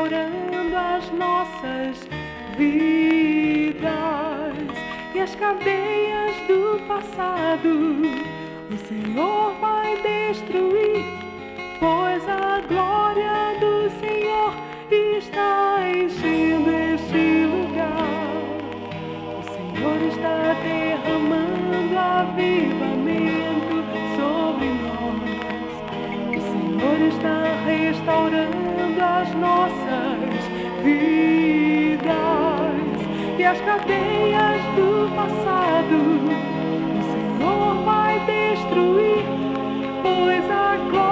restaurando as nossas vidas e as cadeias do passado o Senhor vai destruir, pois a glória do Senhor está enchendo este lugar. O Senhor está derramando avivamento sobre nós. O Senhor está restaurando as nossas vidas e as cadeias do passado o Senhor vai destruir, pois a glória